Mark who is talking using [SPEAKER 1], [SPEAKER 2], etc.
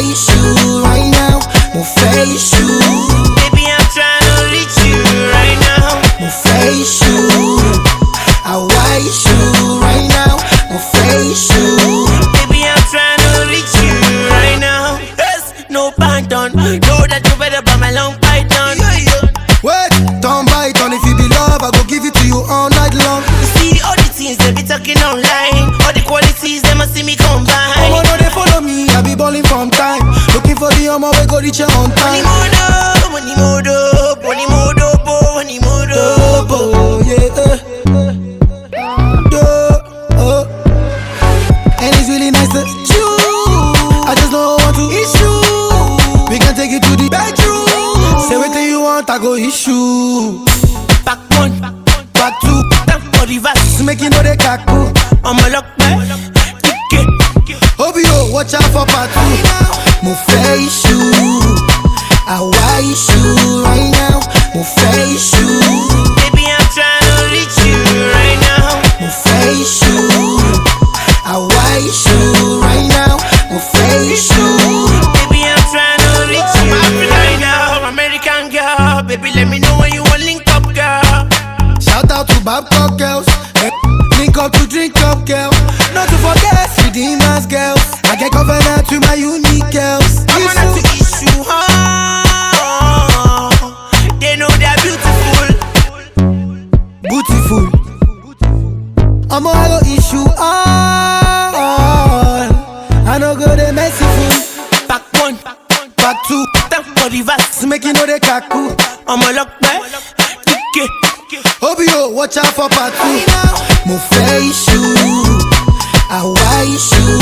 [SPEAKER 1] issue right now. Mo fẹ́ issue.
[SPEAKER 2] Baby, I'm trying to reach you right now.
[SPEAKER 1] Mo fẹ́ issue. Àwa issue right now. Mo fẹ́ issue.
[SPEAKER 2] Baby, I'm trying to reach you right now. Yes, no pardon. Know that you better buy my long python.
[SPEAKER 1] Wait, don't bite on. If you be love, I go give it to you all night long.
[SPEAKER 2] You see all the things they be talking online. All the qualities they must see me combine.
[SPEAKER 1] Omo no dey follow me, I be balling from time. Looking for the omo we go reach you on
[SPEAKER 2] Money
[SPEAKER 1] time.
[SPEAKER 2] modo, money modo, money modo, money modo.
[SPEAKER 1] Oh, yeah. Oh. And it's really nice to meet you. I just don't want to issue. We can take it to the bedroom. Say what you want, I go issue.
[SPEAKER 2] Back one,
[SPEAKER 1] Back two,
[SPEAKER 2] back for the verse.
[SPEAKER 1] make you know they kaku.
[SPEAKER 2] I'm a lock back, ticket.
[SPEAKER 1] Obio, watch out for part two. Mo fẹ́ issue. Àwa issue right now. Mo fẹ́ issue.
[SPEAKER 2] Baby, I'm trying to reach you right now.
[SPEAKER 1] Mo fẹ́ issue. Àwa issue right now. Mo fẹ́ issue.
[SPEAKER 2] Baby, I'm trying to reach you right now. American girl, baby, let me know when you want link up, girl.
[SPEAKER 1] Shout out to Babcock girls. Link up to drink up, girl. Not to forget Redeemers girls. I get covenant with my unique girls.
[SPEAKER 2] I'm on to issue, huh? They know they're beautiful.
[SPEAKER 1] Beautiful. I'm a go issue all. I no go they merciful.
[SPEAKER 2] Back one,
[SPEAKER 1] Back two,
[SPEAKER 2] back for the verse.
[SPEAKER 1] make you know they kaku.
[SPEAKER 2] I'm a lock back, ticket.
[SPEAKER 1] Obio, watch out for part two. Mo fẹ́ issue. Àwa issue